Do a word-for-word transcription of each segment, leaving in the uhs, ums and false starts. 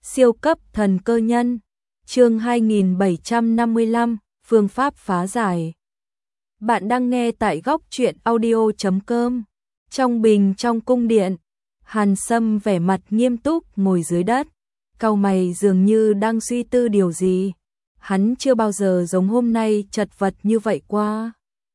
Siêu cấp thần cơ nhân, chương hai nghìn bảy trăm năm mươi lăm, phương pháp phá giải. Bạn đang nghe tại góc truyện audio chấm com. Trong bình trong cung điện, Hàn Sâm vẻ mặt nghiêm túc ngồi dưới đất, cau mày dường như đang suy tư điều gì. Hắn chưa bao giờ giống hôm nay chật vật như vậy qua.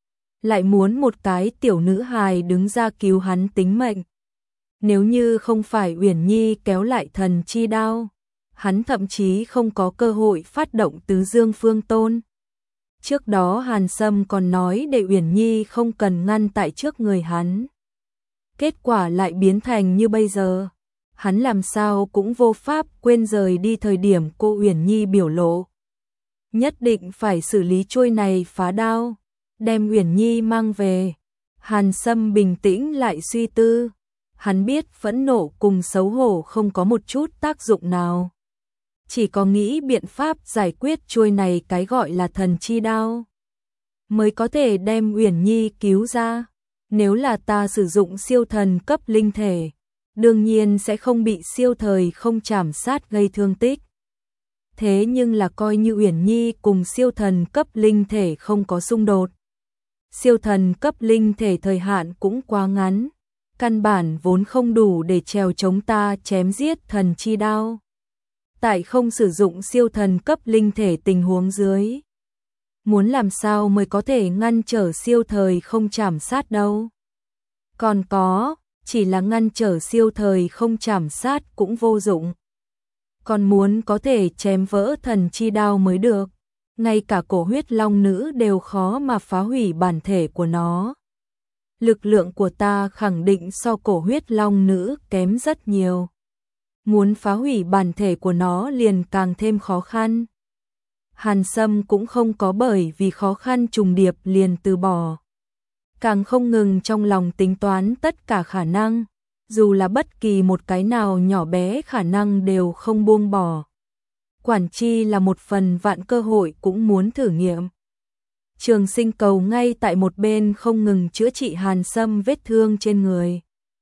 Lại muốn một cái tiểu nữ hài đứng ra cứu hắn tính mệnh. Nếu như không phải Uyển Nhi kéo lại thần chi đao, hắn thậm chí không có cơ hội phát động tứ dương phương tôn. Trước đó Hàn Sâm còn nói để Uyển Nhi không cần ngăn tại trước người hắn. Kết quả lại biến thành như bây giờ. Hắn làm sao cũng vô pháp quên rời đi thời điểm cô Uyển Nhi biểu lộ. Nhất định phải xử lý chuôi này phá đao, đem Uyển Nhi mang về. Hàn Sâm bình tĩnh lại suy tư. Hắn biết phẫn nộ cùng xấu hổ không có một chút tác dụng nào. Chỉ có nghĩ biện pháp giải quyết chuôi này cái gọi là thần chi đao, mới có thể đem Uyển Nhi cứu ra. Nếu là ta sử dụng siêu thần cấp linh thể, đương nhiên sẽ không bị siêu thời không trảm sát gây thương tích. Thế nhưng là coi như Uyển Nhi cùng siêu thần cấp linh thể không có xung đột. Siêu thần cấp linh thể thời hạn cũng quá ngắn, căn bản vốn không đủ để trèo chống ta chém giết thần chi đao. Tại không sử dụng siêu thần cấp linh thể tình huống dưới, muốn làm sao mới có thể ngăn trở siêu thời không trảm sát đâu. Còn có, chỉ là ngăn trở siêu thời không trảm sát cũng vô dụng. Còn muốn có thể chém vỡ thần chi đao mới được. Ngay cả cổ huyết long nữ đều khó mà phá hủy bản thể của nó. Lực lượng của ta khẳng định so cổ huyết long nữ kém rất nhiều. Muốn phá hủy bản thể của nó liền càng thêm khó khăn. Hàn Sâm cũng không có bởi vì khó khăn trùng điệp liền từ bỏ. Càng không ngừng trong lòng tính toán tất cả khả năng, dù là bất kỳ một cái nào nhỏ bé khả năng đều không buông bỏ. Quản chi là một phần vạn cơ hội cũng muốn thử nghiệm. Trường Sinh Cầu ngay tại một bên không ngừng chữa trị Hàn Sâm vết thương trên người.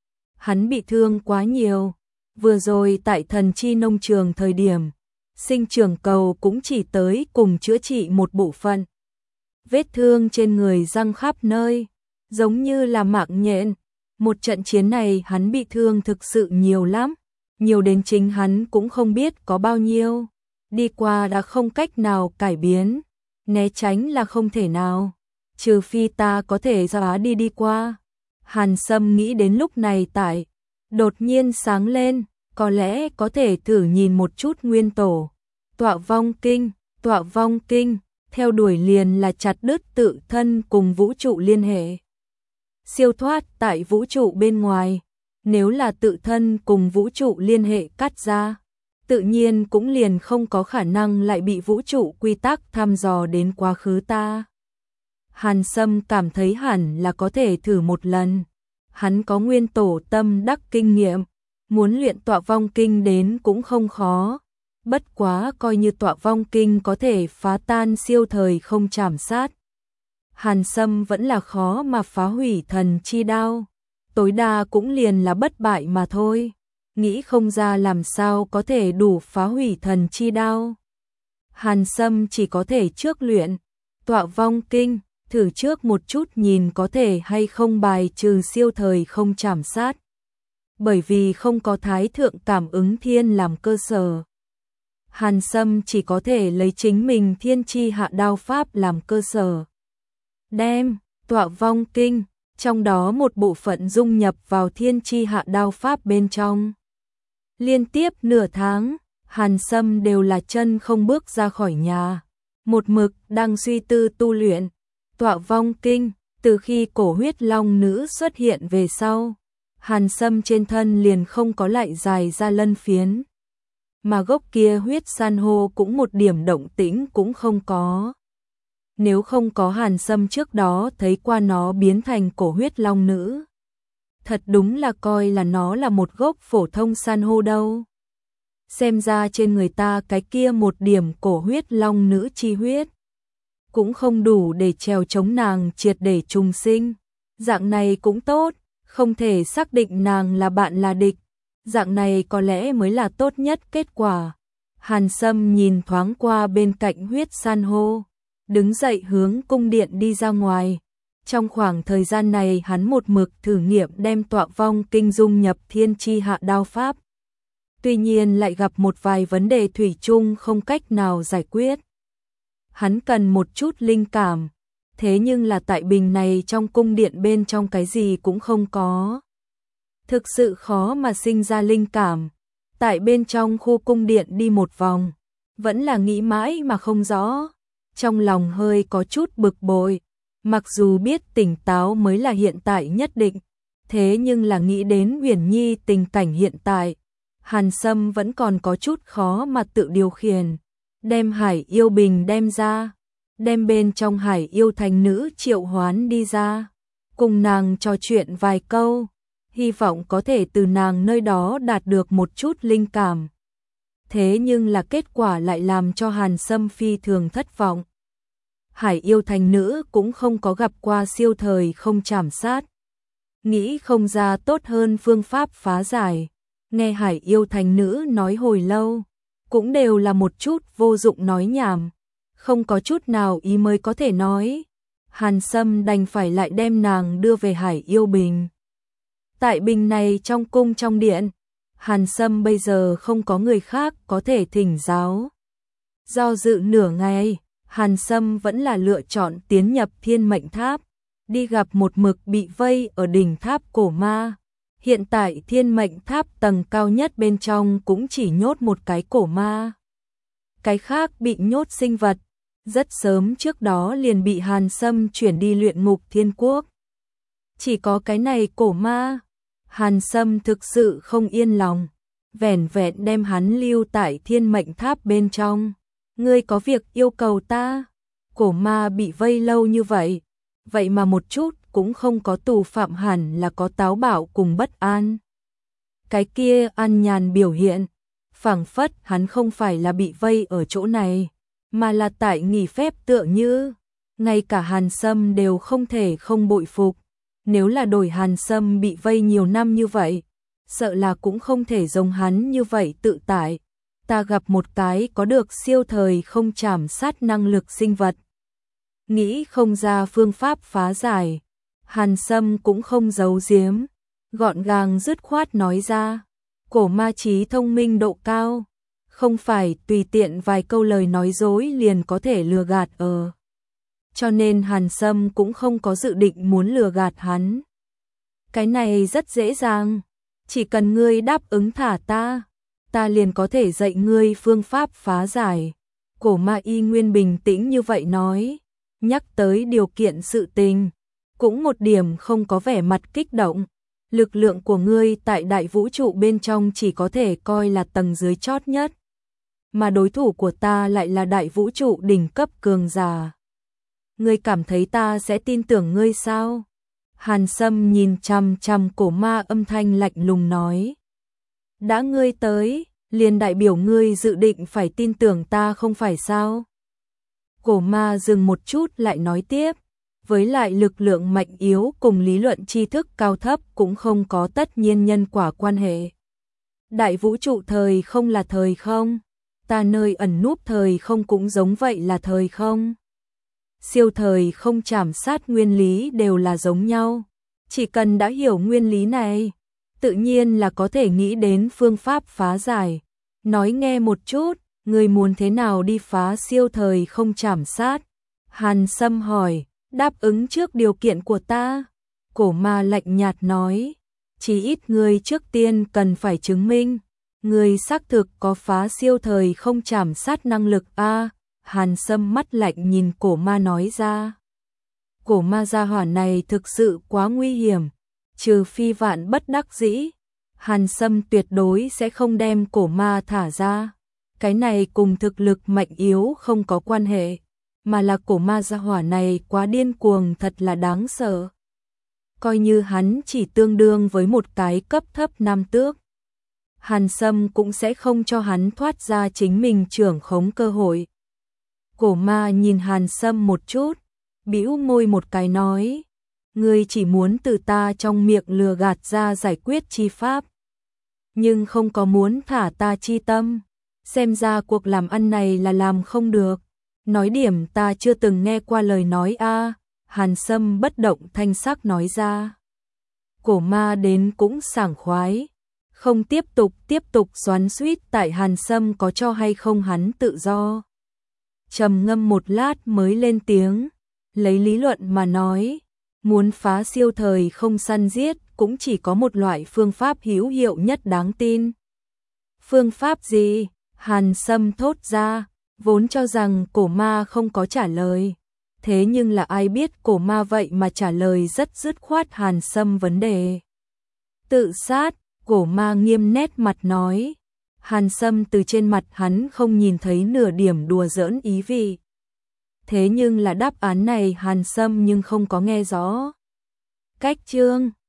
Hắn bị thương quá nhiều. Vừa rồi tại thần chi nông trường thời điểm, Sinh Trường Cầu cũng chỉ tới cùng chữa trị một bộ phận. Vết thương trên người răng khắp nơi, giống như là mạng nhện. Một trận chiến này hắn bị thương thực sự nhiều lắm, nhiều đến chính hắn cũng không biết có bao nhiêu. Đi qua đã không cách nào cải biến, né tránh là không thể nào, trừ phi ta có thể xóa đi đi qua. Hàn Sâm nghĩ đến lúc này tại, đột nhiên sáng lên, có lẽ có thể thử nhìn một chút nguyên tổ. Tọa vong kinh, tọa vong kinh, theo đuổi liền là chặt đứt tự thân cùng vũ trụ liên hệ. Siêu thoát tại vũ trụ bên ngoài, nếu là tự thân cùng vũ trụ liên hệ cắt ra, tự nhiên cũng liền không có khả năng lại bị vũ trụ quy tắc thăm dò đến quá khứ ta. Hàn Sâm cảm thấy hẳn là có thể thử một lần. Hắn có nguyên tổ tâm đắc kinh nghiệm, muốn luyện tọa vong kinh đến cũng không khó. Bất quá coi như tọa vong kinh có thể phá tan siêu thời không trảm sát, Hàn Sâm vẫn là khó mà phá hủy thần chi đao. Tối đa cũng liền là bất bại mà thôi. Nghĩ không ra làm sao có thể đủ phá hủy thần chi đao. Hàn Sâm chỉ có thể trước luyện tọa vong kinh, thử trước một chút nhìn có thể hay không bài trừ siêu thời không trảm sát. Bởi vì không có thái thượng cảm ứng thiên làm cơ sở, Hàn Sâm chỉ có thể lấy chính mình thiên chi hạ đao pháp làm cơ sở. Đem tọa vong kinh, trong đó một bộ phận dung nhập vào thiên chi hạ đao pháp bên trong. Liên tiếp nửa tháng, Hàn Sâm đều là chân không bước ra khỏi nhà, một mực đang suy tư tu luyện tọa vong kinh. Từ khi cổ huyết long nữ xuất hiện về sau, Hàn Sâm trên thân liền không có lại dài ra lân phiến, mà gốc kia huyết san hô cũng một điểm động tĩnh cũng không có. Nếu không có Hàn Sâm trước đó thấy qua nó biến thành cổ huyết long nữ, thật đúng là coi là nó là một gốc phổ thông san hô đâu. Xem ra trên người ta cái kia một điểm cổ huyết long nữ chi huyết cũng không đủ để trèo chống nàng triệt để trùng sinh. Dạng này cũng tốt, không thể xác định nàng là bạn là địch. Dạng này có lẽ mới là tốt nhất kết quả. Hàn Sâm nhìn thoáng qua bên cạnh huyết san hô, đứng dậy hướng cung điện đi ra ngoài. Trong khoảng thời gian này hắn một mực thử nghiệm đem tọa vong kinh dung nhập thiên chi hạ đao pháp. Tuy nhiên lại gặp một vài vấn đề thủy chung không cách nào giải quyết. Hắn cần một chút linh cảm, thế nhưng là tại bình này trong cung điện bên trong cái gì cũng không có. Thực sự khó mà sinh ra linh cảm. Tại bên trong khu cung điện đi một vòng, vẫn là nghĩ mãi mà không rõ. Trong lòng hơi có chút bực bội, mặc dù biết tỉnh táo mới là hiện tại nhất định, thế nhưng là nghĩ đến Uyển Nhi tình cảnh hiện tại, Hàn Sâm vẫn còn có chút khó mà tự điều khiển. Đem Hải Yêu Bình đem ra, đem bên trong Hải Yêu Thành Nữ triệu hoán đi ra, cùng nàng trò chuyện vài câu, hy vọng có thể từ nàng nơi đó đạt được một chút linh cảm. Thế nhưng là kết quả lại làm cho Hàn Sâm phi thường thất vọng. Hải Yêu Thành Nữ cũng không có gặp qua siêu thời không trảm sát. Nghĩ không ra tốt hơn phương pháp phá giải. Nghe Hải Yêu Thành Nữ nói hồi lâu, cũng đều là một chút vô dụng nói nhảm, không có chút nào ý mới có thể nói. Hàn Sâm đành phải lại đem nàng đưa về Hải Yêu Bình. Tại bình này trong cung trong điện, Hàn Sâm bây giờ không có người khác có thể thỉnh giáo. Do dự nửa ngày, Hàn Sâm vẫn là lựa chọn tiến nhập Thiên Mệnh Tháp, đi gặp một mực bị vây ở đỉnh tháp cổ ma. Hiện tại Thiên Mệnh Tháp tầng cao nhất bên trong cũng chỉ nhốt một cái cổ ma. Cái khác bị nhốt sinh vật, rất sớm trước đó liền bị Hàn Sâm chuyển đi luyện ngục thiên quốc. Chỉ có cái này cổ ma, Hàn Sâm thực sự không yên lòng, vẻn vẹn đem hắn lưu tại Thiên Mệnh Tháp bên trong. Ngươi có việc yêu cầu ta? Cổ ma bị vây lâu như vậy, vậy mà một chút cũng không có tù phạm, hẳn là có táo bạo cùng bất an. Cái kia an nhàn biểu hiện, phảng phất hắn không phải là bị vây ở chỗ này, mà là tại nghỉ phép, tựa như ngay cả Hàn Sâm đều không thể không bội phục. Nếu là đổi Hàn Sâm bị vây nhiều năm như vậy, sợ là cũng không thể giống hắn như vậy tự tại. Ta gặp một cái có được siêu thời không trảm sát năng lực sinh vật. Nghĩ không ra phương pháp phá giải, Hàn Sâm cũng không giấu giếm, gọn gàng dứt khoát nói ra. Cổ ma trí thông minh độ cao, không phải tùy tiện vài câu lời nói dối liền có thể lừa gạt ở. Cho nên Hàn Sâm cũng không có dự định muốn lừa gạt hắn. Cái này rất dễ dàng, chỉ cần ngươi đáp ứng thả ta, ta liền có thể dạy ngươi phương pháp phá giải. Cổ ma y nguyên bình tĩnh như vậy nói, nhắc tới điều kiện sự tình, cũng một điểm không có vẻ mặt kích động. Lực lượng của ngươi tại đại vũ trụ bên trong chỉ có thể coi là tầng dưới chót nhất, mà đối thủ của ta lại là đại vũ trụ đỉnh cấp cường giả. Ngươi cảm thấy ta sẽ tin tưởng ngươi sao? Hàn Sâm nhìn chằm chằm cổ ma, âm thanh lạnh lùng nói. Đã ngươi tới, liền đại biểu ngươi dự định phải tin tưởng ta không phải sao? Cổ ma dừng một chút lại nói tiếp. Với lại lực lượng mạnh yếu cùng lý luận tri thức cao thấp cũng không có tất nhiên nhân quả quan hệ. Đại vũ trụ thời không là thời không, ta nơi ẩn núp thời không cũng giống vậy là thời không. Siêu thời không trảm sát nguyên lý đều là giống nhau, chỉ cần đã hiểu nguyên lý này, tự nhiên là có thể nghĩ đến phương pháp phá giải. Nói nghe một chút, ngươi muốn thế nào đi phá siêu thời không trảm sát? Hàn Sâm hỏi. Đáp ứng trước điều kiện của ta. Cổ ma lạnh nhạt nói, chỉ ít ngươi trước tiên cần phải chứng minh, ngươi xác thực có phá siêu thời không trảm sát năng lực a. Hàn Sâm mắt lạnh nhìn cổ ma nói ra. Cổ ma gia hỏa này thực sự quá nguy hiểm, trừ phi vạn bất đắc dĩ, Hàn Sâm tuyệt đối sẽ không đem cổ ma thả ra. Cái này cùng thực lực mạnh yếu không có quan hệ, mà là cổ ma gia hỏa này quá điên cuồng, thật là đáng sợ. Coi như hắn chỉ tương đương với một cái cấp thấp nam tước, Hàn Sâm cũng sẽ không cho hắn thoát ra chính mình trưởng khống cơ hội. Cổ ma nhìn Hàn Sâm một chút, bĩu môi một cái nói, ngươi chỉ muốn từ ta trong miệng lừa gạt ra giải quyết chi pháp. nhưng không có muốn thả ta chi tâm. Xem ra cuộc làm ăn này là làm không được. Nói điểm ta chưa từng nghe qua lời nói a. Hàn Sâm bất động thanh sắc nói ra. Cổ ma đến cũng sảng khoái. Không tiếp tục tiếp tục xoắn xuýt tại Hàn Sâm có cho hay không hắn tự do. Trầm ngâm một lát mới lên tiếng. Lấy lý luận mà nói. Muốn phá siêu thời không săn giết cũng chỉ có một loại phương pháp hữu hiệu nhất đáng tin. Phương pháp gì? Hàn Sâm thốt ra, vốn cho rằng cổ ma không có trả lời. Thế nhưng là ai biết cổ ma vậy mà trả lời rất dứt khoát Hàn Sâm vấn đề. Tự sát, cổ ma nghiêm nét mặt nói. Hàn Sâm từ trên mặt hắn không nhìn thấy nửa điểm đùa giỡn ý vị. Thế nhưng là đáp án này Hàn Sâm nhưng không có nghe rõ. Cách chương